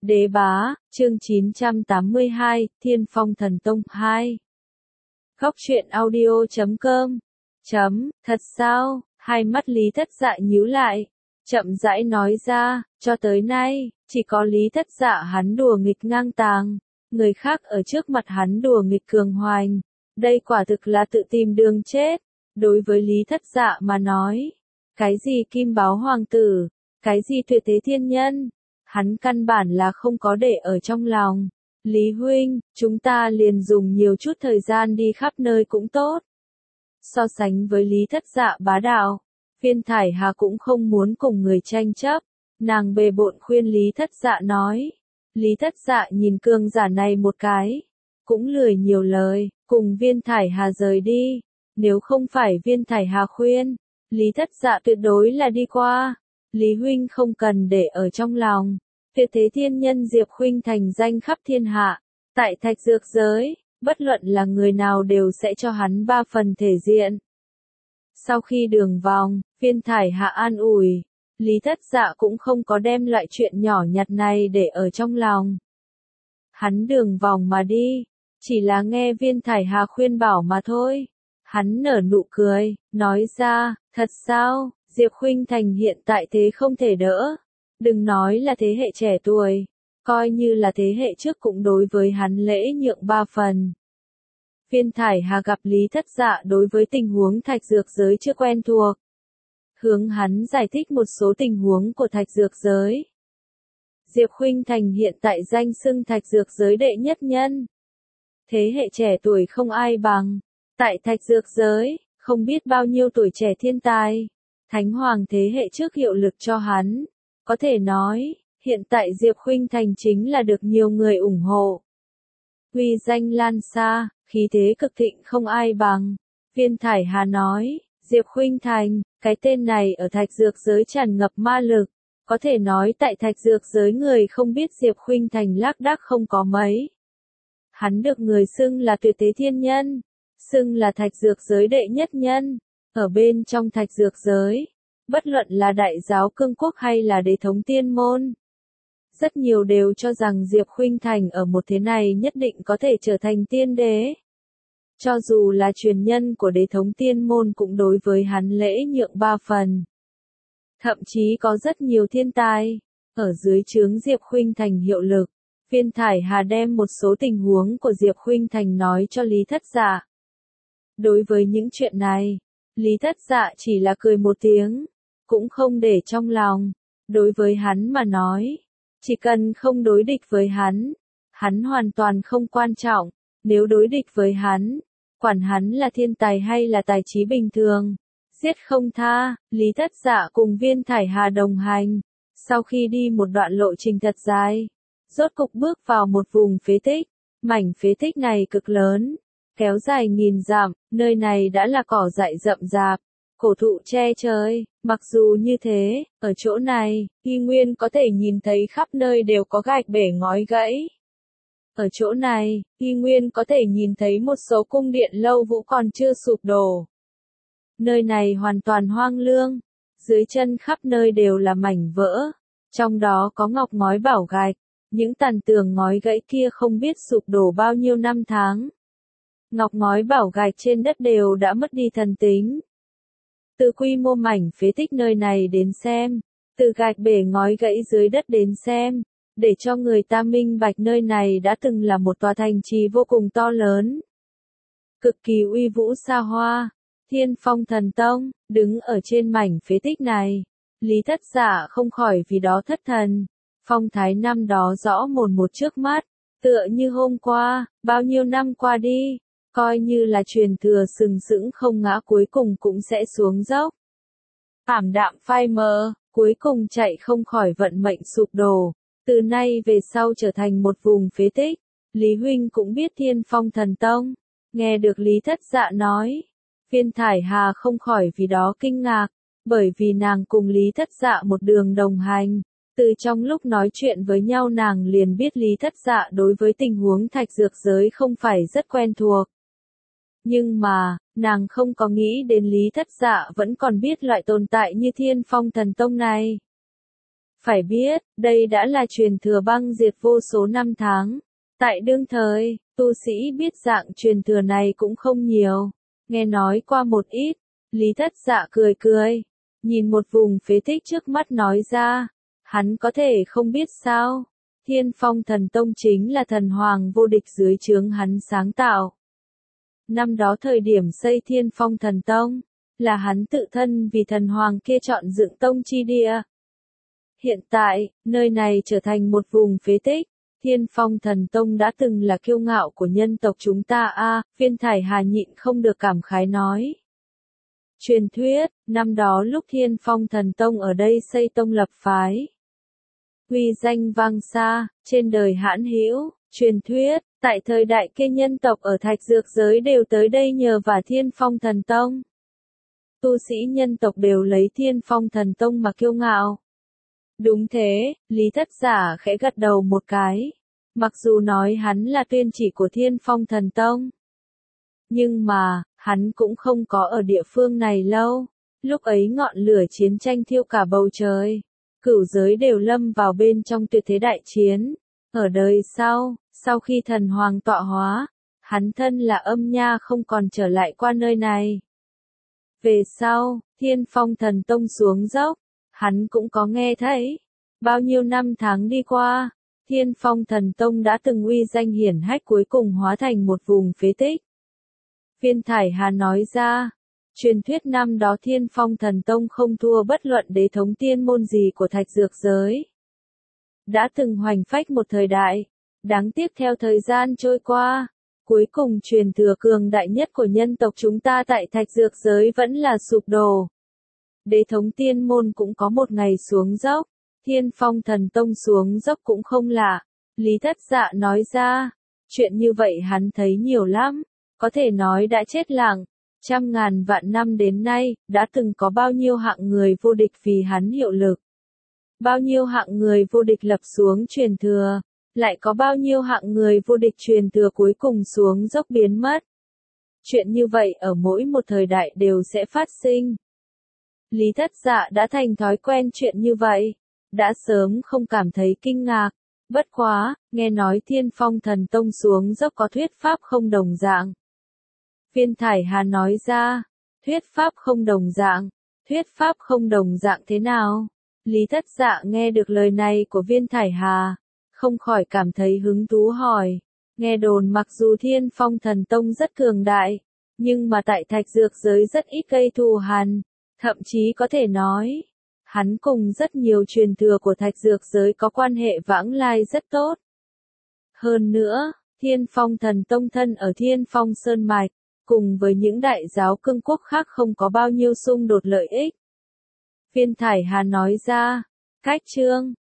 Đế bá, chương 982, Thiên Phong Thần Tông 2. Góc truyện audio.com. Thật sao? Hai mắt Lý Thất Dạ nhíu lại, chậm rãi nói ra, cho tới nay, chỉ có Lý Thất Dạ hắn đùa nghịch ngang tàng, người khác ở trước mặt hắn đùa nghịch cường hoành. Đây quả thực là tự tìm đường chết. Đối với Lý Thất Dạ mà nói, cái gì kim báo hoàng tử, cái gì tuyệt thế thiên nhân, hắn căn bản là không có để ở trong lòng. Lý huynh, chúng ta liền dùng nhiều chút thời gian đi khắp nơi cũng tốt. So sánh với Lý Thất Dạ bá đạo, Viên Thải Hà cũng không muốn cùng người tranh chấp. Nàng bề bộn khuyên Lý Thất Dạ nói. Lý Thất Dạ nhìn cường giả này một cái, cũng lười nhiều lời, cùng Viên Thải Hà rời đi. Nếu không phải Viên Thải Hà khuyên, Lý Thất Dạ tuyệt đối là đi qua. Lý huynh không cần để ở trong lòng. Tuyệt thế thiên nhân Diệp huynh thành danh khắp thiên hạ, tại thạch dược giới, bất luận là người nào đều sẽ cho hắn 3 phần thể diện. Sau khi đường vòng, Viên Thải Hạ an ủi, Lý Thất Dạ cũng không có đem loại chuyện nhỏ nhặt này để ở trong lòng. Hắn đường vòng mà đi, chỉ là nghe Viên Thải Hà khuyên bảo mà thôi. Hắn nở nụ cười, nói ra, thật sao, Diệp huynh thành hiện tại thế không thể đỡ. Đừng nói là thế hệ trẻ tuổi, coi như là thế hệ trước cũng đối với hắn lễ nhượng 3 phần. Viên Thải Hà gặp Lý Thất Dạ đối với tình huống thạch dược giới chưa quen thuộc. Hướng hắn giải thích một số tình huống của thạch dược giới. Diệp huynh thành hiện tại danh xưng thạch dược giới đệ nhất nhân. Thế hệ trẻ tuổi không ai bằng. Tại thạch dược giới, không biết bao nhiêu tuổi trẻ thiên tài. Thánh hoàng thế hệ trước hiệu lực cho hắn. Có thể nói, hiện tại Diệp huynh thành chính là được nhiều người ủng hộ. Uy danh lan xa, khí thế cực thịnh không ai bằng. Viên Thải Hà nói, Diệp huynh thành, cái tên này ở thạch dược giới tràn ngập ma lực. Có thể nói tại thạch dược giới người không biết Diệp huynh thành lác đác không có mấy. Hắn được người xưng là tuyệt thế thiên nhân, xưng là thạch dược giới đệ nhất nhân. Ở bên trong thạch dược giới, bất luận là đại giáo cương quốc hay là đế thống tiên môn, rất nhiều đều cho rằng Diệp huynh thành ở một thế này nhất định có thể trở thành tiên đế. Cho dù là truyền nhân của đế thống tiên môn cũng đối với hắn lễ nhượng 3 phần. Thậm chí có rất nhiều thiên tài, ở dưới trướng Diệp huynh thành hiệu lực. Viên Thải Hà đem một số tình huống của Diệp huynh thành nói cho Lý Thất Dạ. Đối với những chuyện này, Lý Thất Dạ chỉ là cười một tiếng, cũng không để trong lòng. Đối với hắn mà nói, chỉ cần không đối địch với hắn hoàn toàn không quan trọng. Nếu đối địch với hắn, quản hắn là thiên tài hay là tài trí bình thường, giết không tha. Lý Thất Dạ cùng Viên Thải Hà đồng hành, sau khi đi một đoạn lộ trình thật dài, rốt cục bước vào một vùng phế tích. Mảnh phế tích này cực lớn, kéo dài nghìn dặm, nơi này đã là cỏ dại rậm rạp, cổ thụ che trời. Mặc dù như thế, ở chỗ này, y nguyên có thể nhìn thấy khắp nơi đều có gạch bể ngói gãy. Ở chỗ này, y nguyên có thể nhìn thấy một số cung điện lâu vũ còn chưa sụp đổ. Nơi này hoàn toàn hoang lương, dưới chân khắp nơi đều là mảnh vỡ, trong đó có ngọc ngói bảo gạch, những tàn tường ngói gãy kia không biết sụp đổ bao nhiêu năm tháng. Ngọc ngói bảo gạch trên đất đều đã mất đi thần tính. Từ quy mô mảnh phế tích nơi này đến xem, từ gạch bể ngói gãy dưới đất đến xem, để cho người ta minh bạch nơi này đã từng là một tòa thành trì vô cùng to lớn. Cực kỳ uy vũ xa hoa, Thiên Phong Thần Tông, đứng ở trên mảnh phế tích này. Lý Thất Dạ không khỏi vì đó thất thần. Phong thái năm đó rõ mồn một trước mắt, tựa như hôm qua, bao nhiêu năm qua đi. Coi như là truyền thừa sừng sững không ngã cuối cùng cũng sẽ xuống dốc. Ảm đạm phai mờ, cuối cùng chạy không khỏi vận mệnh sụp đổ. Từ nay về sau trở thành một vùng phế tích. Lý huynh cũng biết Thiên Phong Thần Tông. Nghe được Lý Thất Dạ nói, Viên Thải Hà không khỏi vì đó kinh ngạc. Bởi vì nàng cùng Lý Thất Dạ một đường đồng hành. Từ trong lúc nói chuyện với nhau nàng liền biết Lý Thất Dạ đối với tình huống thạch dược giới không phải rất quen thuộc. Nhưng mà, nàng không có nghĩ đến Lý Thất Dạ vẫn còn biết loại tồn tại như Thiên Phong Thần Tông này. Phải biết, đây đã là truyền thừa băng diệt vô số năm tháng. Tại đương thời, tu sĩ biết dạng truyền thừa này cũng không nhiều. Nghe nói qua một ít, Lý Thất Dạ cười cười, nhìn một vùng phế tích trước mắt nói ra, hắn có thể không biết sao. Thiên Phong Thần Tông chính là thần hoàng vô địch dưới trướng hắn sáng tạo. Năm đó thời điểm xây Thiên Phong Thần Tông, là hắn tự thân vì thần hoàng kia chọn dựng tông chi địa. Hiện tại, nơi này trở thành một vùng phế tích. Thiên Phong Thần Tông đã từng là kiêu ngạo của nhân tộc chúng ta Viên Thải Hà nhịn không được cảm khái nói. Truyền thuyết, năm đó lúc Thiên Phong Thần Tông ở đây xây tông lập phái. Uy danh vang xa, trên đời hãn hữu, truyền thuyết, tại thời đại kia nhân tộc ở Thạch Dược giới đều tới đây nhờ vả Thiên Phong Thần Tông. Tu sĩ nhân tộc đều lấy Thiên Phong Thần Tông mà kiêu ngạo. Đúng thế, Lý Thất Giả khẽ gật đầu một cái. Mặc dù nói hắn là tuyên chỉ của Thiên Phong Thần Tông, nhưng mà, hắn cũng không có ở địa phương này lâu. Lúc ấy ngọn lửa chiến tranh thiêu cả bầu trời. Cửu giới đều lâm vào bên trong tuyệt thế đại chiến. Ở đời sau khi thần hoàng tọa hóa, hắn thân là Âm Nha không còn trở lại qua nơi này. Về sau, Thiên Phong Thần Tông xuống dốc, hắn cũng có nghe thấy. Bao nhiêu năm tháng đi qua, Thiên Phong Thần Tông đã từng uy danh hiển hách cuối cùng hóa thành một vùng phế tích. Viên Thải Hà nói ra, truyền thuyết năm đó Thiên Phong Thần Tông không thua bất luận đế thống tiên môn gì của Thạch Dược giới. Đã từng hoành phách một thời đại, đáng tiếc theo thời gian trôi qua, cuối cùng truyền thừa cường đại nhất của nhân tộc chúng ta tại Thạch Dược giới vẫn là sụp đổ. Đế thống tiên môn cũng có một ngày xuống dốc, Thiên Phong Thần Tông xuống dốc cũng không lạ. Lý Thất Dạ nói ra, chuyện như vậy hắn thấy nhiều lắm, có thể nói đã chết lặng. Trăm ngàn vạn năm đến nay, đã từng có bao nhiêu hạng người vô địch vì hắn hiệu lực. Bao nhiêu hạng người vô địch lập xuống truyền thừa, lại có bao nhiêu hạng người vô địch truyền thừa cuối cùng xuống dốc biến mất. Chuyện như vậy ở mỗi một thời đại đều sẽ phát sinh. Lý Thất Dạ đã thành thói quen chuyện như vậy, đã sớm không cảm thấy kinh ngạc. Bất quá, nghe nói Thiên Phong Thần Tông xuống dốc có thuyết pháp không đồng dạng. Viên Thải Hà nói ra, thuyết pháp không đồng dạng, thuyết pháp không đồng dạng thế nào? Lý Thất Dạ nghe được lời này của Viên Thải Hà, không khỏi cảm thấy hứng thú hỏi. Nghe đồn mặc dù Thiên Phong Thần Tông rất cường đại, nhưng mà tại Thạch Dược giới rất ít gây thù hằn, thậm chí có thể nói, hắn cùng rất nhiều truyền thừa của Thạch Dược giới có quan hệ vãng lai rất tốt. Hơn nữa, Thiên Phong Thần Tông thân ở Thiên Phong Sơn Mạch, cùng với những đại giáo cương quốc khác không có bao nhiêu xung đột lợi ích. Viên Thải Hà nói ra, cách chương,